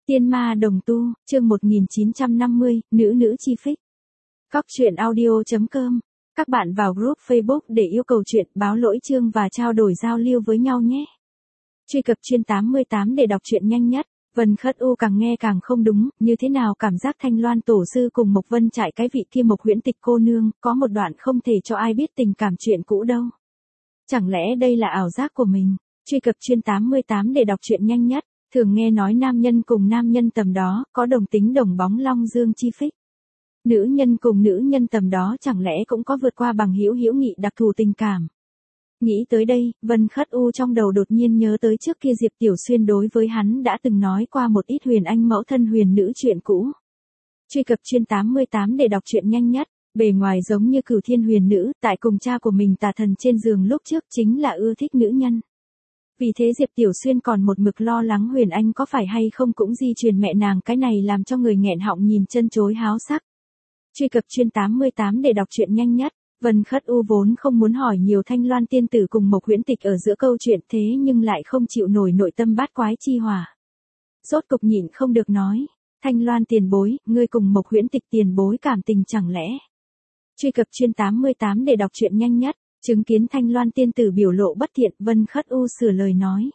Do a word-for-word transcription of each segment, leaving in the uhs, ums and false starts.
Tiên ma đồng tu, chương một nghìn chín trăm năm mươi, nữ nữ chi phích. Cóc truyện audio chấm com. Các bạn vào group Facebook để yêu cầu chuyện, báo lỗi chương và trao đổi giao lưu với nhau nhé. Truy cập chuyên tám mươi tám để đọc truyện nhanh nhất. Vân Khất U càng nghe càng không đúng, như thế nào cảm giác Thanh Loan tổ sư cùng Mộc Vân Trại cái vị kia Mộc Huyễn Tịch cô nương, có một đoạn không thể cho ai biết tình cảm chuyện cũ đâu. Chẳng lẽ đây là ảo giác của mình? Truy cập chuyên tám mươi tám để đọc truyện nhanh nhất. Thường nghe nói nam nhân cùng nam nhân tầm đó, có đồng tính đồng bóng long dương chi phích. Nữ nhân cùng nữ nhân tầm đó chẳng lẽ cũng có vượt qua bằng hữu hữu nghị đặc thù tình cảm. Nghĩ tới đây, Vân Khất U trong đầu đột nhiên nhớ tới trước kia Diệp Tiểu Xuyên đối với hắn đã từng nói qua một ít huyền anh mẫu thân huyền nữ chuyện cũ. Truy cập chuyên tám mươi tám để đọc truyện nhanh nhất. Bề ngoài giống như Cửu Thiên huyền nữ, tại cùng cha của mình tà thần trên giường lúc trước chính là ưa thích nữ nhân. Vì thế Diệp Tiểu Xuyên còn một mực lo lắng Huyền Anh có phải hay không cũng di truyền mẹ nàng, cái này làm cho người nghẹn họng nhìn chân chối háo sắc. Truy cập chuyên tám mươi tám để đọc truyện nhanh nhất. Vân Khất U vốn không muốn hỏi nhiều Thanh Loan tiên tử cùng Mộc Huyễn Tịch ở giữa câu chuyện, thế nhưng lại không chịu nổi nội tâm bát quái chi hỏa. Rốt cục nhịn không được nói, Thanh Loan tiền bối, ngươi cùng Mộc Huyễn Tịch tiền bối cảm tình chẳng lẽ? Truy cập chuyên tám mươi tám để đọc truyện nhanh nhất. Chứng kiến Thanh Loan tiên tử biểu lộ bất thiện, Vân Khất U sửa lời nói.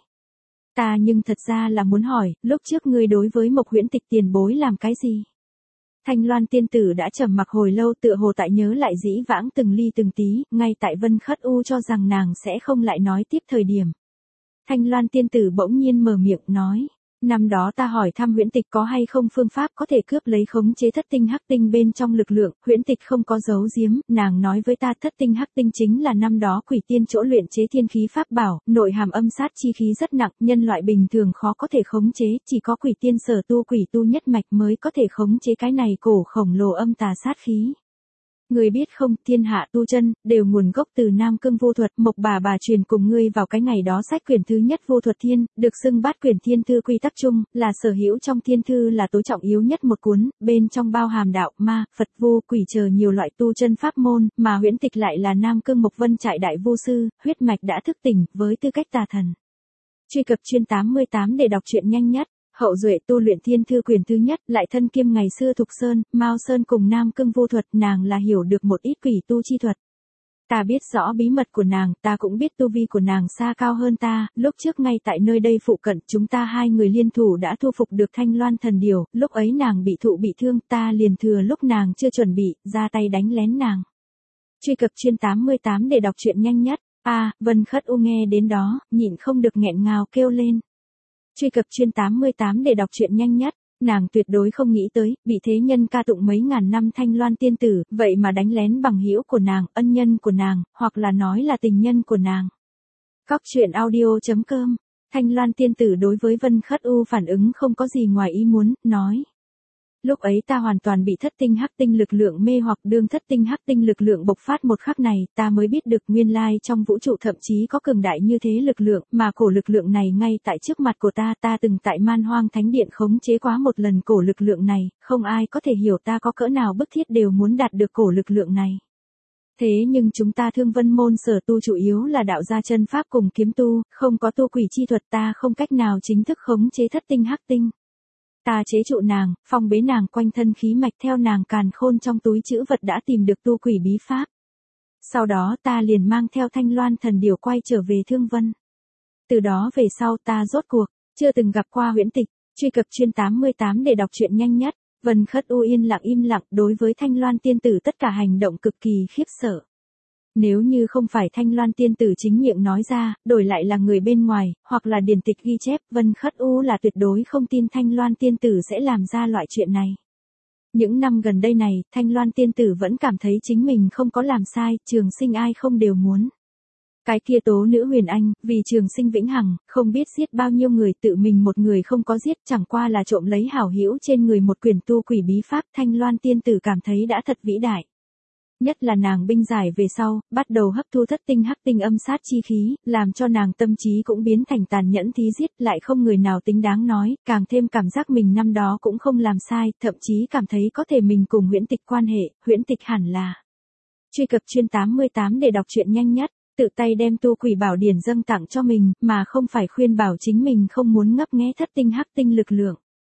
Ta nhưng thật ra là muốn hỏi, lúc trước ngươi đối với Mộc Huyễn Tịch tiền bối làm cái gì? Thanh Loan tiên tử đã trầm mặc hồi lâu, tựa hồ tại nhớ lại dĩ vãng từng ly từng tí, ngay tại Vân Khất U cho rằng nàng sẽ không lại nói tiếp thời điểm. Thanh Loan tiên tử bỗng nhiên mở miệng nói. Năm đó ta hỏi thăm Huyễn Tịch có hay không phương pháp có thể cướp lấy khống chế thất tinh hắc tinh bên trong lực lượng, Huyễn Tịch không có giấu giếm, nàng nói với ta thất tinh hắc tinh chính là năm đó quỷ tiên chỗ luyện chế thiên khí pháp bảo, nội hàm âm sát chi khí rất nặng, nhân loại bình thường khó có thể khống chế, chỉ có quỷ tiên sở tu quỷ tu nhất mạch mới có thể khống chế cái này cổ khổng lồ âm tà sát khí. Ngươi biết không, thiên hạ tu chân, đều nguồn gốc từ Nam Cương vô thuật, Mộc bà bà truyền cùng ngươi vào cái ngày đó sách quyển thứ nhất vô thuật thiên, được xưng bát quyển thiên thư quy tắc chung, là sở hữu trong thiên thư là tối trọng yếu nhất một cuốn, bên trong bao hàm đạo, ma, Phật vô, quỷ chờ nhiều loại tu chân pháp môn, mà Huyễn Tịch lại là Nam Cương Mộc Vân Trại đại vô sư, huyết mạch đã thức tỉnh, với tư cách tà thần. Truy cập chuyên tám mươi tám để đọc truyện nhanh nhất. Hậu duệ tu luyện thiên thư quyển thứ nhất, lại thân kiêm ngày xưa Thục Sơn, Mao Sơn cùng Nam Cương vô thuật, nàng là hiểu được một ít quỷ tu chi thuật. Ta biết rõ bí mật của nàng, ta cũng biết tu vi của nàng xa cao hơn ta, lúc trước ngay tại nơi đây phụ cận, chúng ta hai người liên thủ đã thu phục được Thanh Loan thần điểu, lúc ấy nàng bị thụ bị thương, ta liền thừa lúc nàng chưa chuẩn bị, ra tay đánh lén nàng. Truy cập chuyên tám mươi tám để đọc truyện nhanh nhất. A, à, Vân Khất U nghe đến đó, nhịn không được nghẹn ngào kêu lên. Truy cập chuyên tám mươi tám để đọc truyện nhanh nhất. Nàng tuyệt đối không nghĩ tới, bị thế nhân ca tụng mấy ngàn năm Thanh Loan tiên tử, vậy mà đánh lén bằng hữu của nàng, ân nhân của nàng, hoặc là nói là tình nhân của nàng. Cóc truyện audio chấm com. Thanh Loan tiên tử đối với Vân Khất U phản ứng không có gì ngoài ý muốn, nói. Lúc ấy ta hoàn toàn bị thất tinh hắc tinh lực lượng mê hoặc, đương thất tinh hắc tinh lực lượng bộc phát một khắc này, ta mới biết được nguyên lai trong vũ trụ thậm chí có cường đại như thế lực lượng, mà cổ lực lượng này ngay tại trước mặt của ta, ta từng tại Man Hoang Thánh Điện khống chế quá một lần cổ lực lượng này, không ai có thể hiểu ta có cỡ nào bức thiết đều muốn đạt được cổ lực lượng này. Thế nhưng chúng ta Thương Vân môn sở tu chủ yếu là đạo gia chân pháp cùng kiếm tu, không có tu quỷ chi thuật, ta không cách nào chính thức khống chế thất tinh hắc tinh. Ta chế trụ nàng, phong bế nàng quanh thân khí mạch, theo nàng càn khôn trong túi trữ vật đã tìm được tu quỷ bí pháp. Sau đó ta liền mang theo Thanh Loan thần điểu quay trở về Thương Vân. Từ đó về sau ta rốt cuộc, chưa từng gặp qua Huyễn Tịch. Truy cập chuyên tám mươi tám để đọc truyện nhanh nhất. Vân Khất U yên lặng im lặng, đối với Thanh Loan tiên tử tất cả hành động cực kỳ khiếp sợ. Nếu như không phải Thanh Loan tiên tử chính miệng nói ra, đổi lại là người bên ngoài, hoặc là điển tịch ghi chép, Vân Khất U là tuyệt đối không tin Thanh Loan tiên tử sẽ làm ra loại chuyện này. Những năm gần đây này, Thanh Loan tiên tử vẫn cảm thấy chính mình không có làm sai, trường sinh ai không đều muốn. Cái kia tố nữ Huyền Anh, vì trường sinh vĩnh hằng, không biết giết bao nhiêu người, tự mình một người không có giết, chẳng qua là trộm lấy hảo hữu trên người một quyển tu quỷ bí pháp, Thanh Loan tiên tử cảm thấy đã thật vĩ đại. Nhất là nàng binh giải về sau, bắt đầu hấp thu thất tinh hắc tinh âm sát chi khí, làm cho nàng tâm trí cũng biến thành tàn nhẫn thí giết, lại không người nào tính đáng nói, càng thêm cảm giác mình năm đó cũng không làm sai, thậm chí cảm thấy có thể mình cùng Huyễn Tịch quan hệ, Huyễn Tịch hẳn là. Truy cập chuyên tám mươi tám để đọc truyện nhanh nhất. Tự tay đem tu quỷ bảo điển dâng tặng cho mình, mà không phải khuyên bảo chính mình không muốn ngấp nghé thất tinh hắc tinh lực lượng.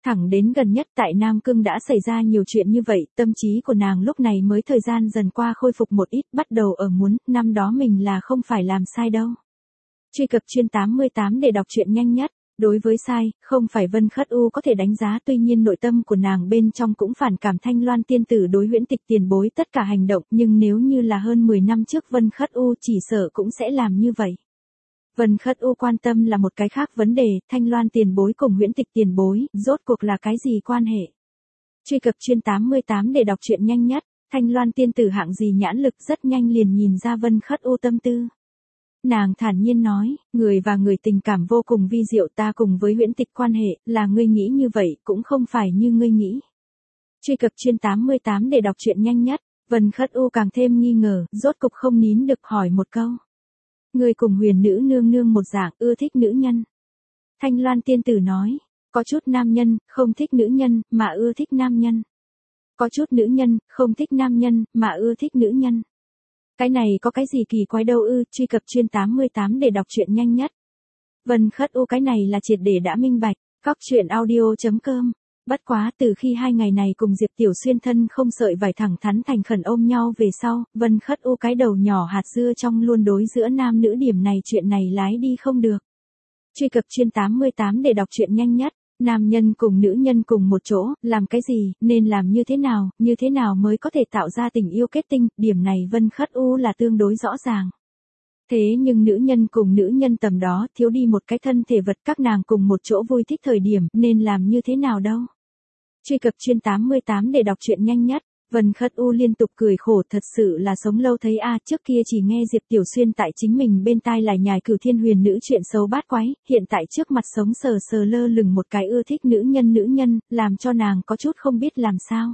Thẳng đến gần nhất tại Nam Cương đã xảy ra nhiều chuyện như vậy, tâm trí của nàng lúc này mới thời gian dần qua khôi phục một ít, bắt đầu ở muốn, năm đó mình là không phải làm sai đâu. Truy cập chuyên tám mươi tám để đọc truyện nhanh nhất. Đối với sai, không phải Vân Khất U có thể đánh giá, tuy nhiên nội tâm của nàng bên trong cũng phản cảm Thanh Loan tiên tử đối Huyễn Tịch tiền bối tất cả hành động, nhưng nếu như là hơn mười năm trước Vân Khất U chỉ sợ cũng sẽ làm như vậy. Vân Khất U quan tâm là một cái khác vấn đề, Thanh Loan tiền bối cùng Huyễn Tịch tiền bối, rốt cuộc là cái gì quan hệ? Truy cập chuyên tám mươi tám để đọc truyện nhanh nhất, Thanh Loan tiên tử hạng gì nhãn lực rất nhanh liền nhìn ra Vân Khất U tâm tư. Nàng thản nhiên nói, người và người tình cảm vô cùng vi diệu, ta cùng với Huyễn Tịch quan hệ, là ngươi nghĩ như vậy, cũng không phải như ngươi nghĩ. Truy cập chuyên tám mươi tám để đọc truyện nhanh nhất, Vân Khất U càng thêm nghi ngờ, rốt cục không nín được hỏi một câu. Ngươi cùng Huyền nữ nương nương một dạng, ưa thích nữ nhân. Thanh Loan tiên tử nói, có chút nam nhân, không thích nữ nhân, mà ưa thích nam nhân. Có chút nữ nhân, không thích nam nhân, mà ưa thích nữ nhân. Cái này có cái gì kỳ quái đâu ư? Truy cập chuyên tám mươi tám để đọc truyện nhanh nhất. Vân Khất U cái này là triệt để đã minh bạch, góc truyện audio chấm com. Bất quá từ khi hai ngày này cùng Diệp Tiểu Xuyên thân không sợi vải thẳng thắn thành khẩn ôm nhau về sau, Vân Khất U cái đầu nhỏ hạt dưa trong luôn đối giữa nam nữ điểm này chuyện này lái đi không được. Truy cập chuyên tám mươi tám để đọc truyện nhanh nhất. Nam nhân cùng nữ nhân cùng một chỗ, làm cái gì, nên làm như thế nào, như thế nào mới có thể tạo ra tình yêu kết tinh, điểm này Vân Khất U là tương đối rõ ràng. Thế nhưng nữ nhân cùng nữ nhân tầm đó, thiếu đi một cái thân thể vật, các nàng cùng một chỗ vui thích thời điểm, nên làm như thế nào đâu. Truy cập chuyên tám mươi tám để đọc truyện nhanh nhất. Vân Khất U liên tục cười khổ, thật sự là sống lâu thấy a, trước kia chỉ nghe Diệp Tiểu Xuyên tại chính mình bên tai lại nhài Cửu Thiên Huyền nữ chuyện xấu bát quái, hiện tại trước mặt sống sờ sờ lơ lửng một cái ưa thích nữ nhân nữ nhân, làm cho nàng có chút không biết làm sao.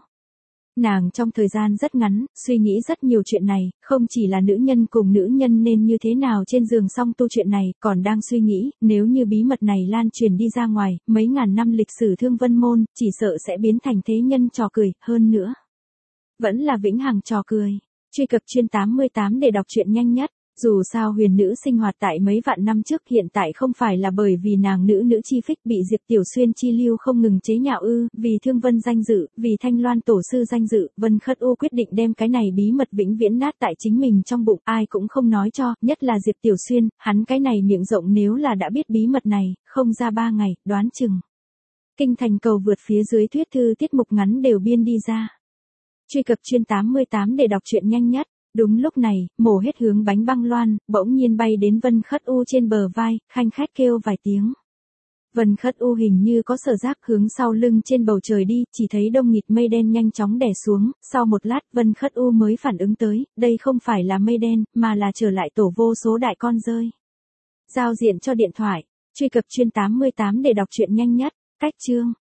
Nàng trong thời gian rất ngắn, suy nghĩ rất nhiều chuyện này, không chỉ là nữ nhân cùng nữ nhân nên như thế nào trên giường song tu chuyện này, còn đang suy nghĩ, nếu như bí mật này lan truyền đi ra ngoài, mấy ngàn năm lịch sử Thương Vân Môn, chỉ sợ sẽ biến thành thế nhân trò cười, hơn nữa. Vẫn là vĩnh hằng trò cười. Truy cập chuyên tám mươi tám để đọc truyện nhanh nhất. Dù sao huyền nữ sinh hoạt tại mấy vạn năm trước, hiện tại không phải là bởi vì nàng nữ nữ chi phích bị Diệp Tiểu Xuyên chi lưu không ngừng chế nhạo ư, vì Thương Vân danh dự, vì Thanh Loan tổ sư danh dự, Vân Khất U quyết định đem cái này bí mật vĩnh viễn nát tại chính mình trong bụng, ai cũng không nói cho, nhất là Diệp Tiểu Xuyên, hắn cái này miệng rộng nếu là đã biết bí mật này, không ra ba ngày, đoán chừng. Kinh thành cầu vượt phía dưới thuyết thư tiết mục ngắn đều biên đi ra. Truy cập chuyên tám mươi tám để đọc truyện nhanh nhất. Đúng lúc này, mổ hết hướng bánh băng loan, bỗng nhiên bay đến Vân Khất U trên bờ vai, khanh khách kêu vài tiếng. Vân Khất U hình như có sở giác hướng sau lưng trên bầu trời đi, chỉ thấy đông nghịt mây đen nhanh chóng đè xuống, sau một lát Vân Khất U mới phản ứng tới, đây không phải là mây đen, mà là trở lại tổ vô số đại con rơi. Giao diện cho điện thoại, truy cập chuyên tám mươi tám để đọc truyện nhanh nhất, cách chương.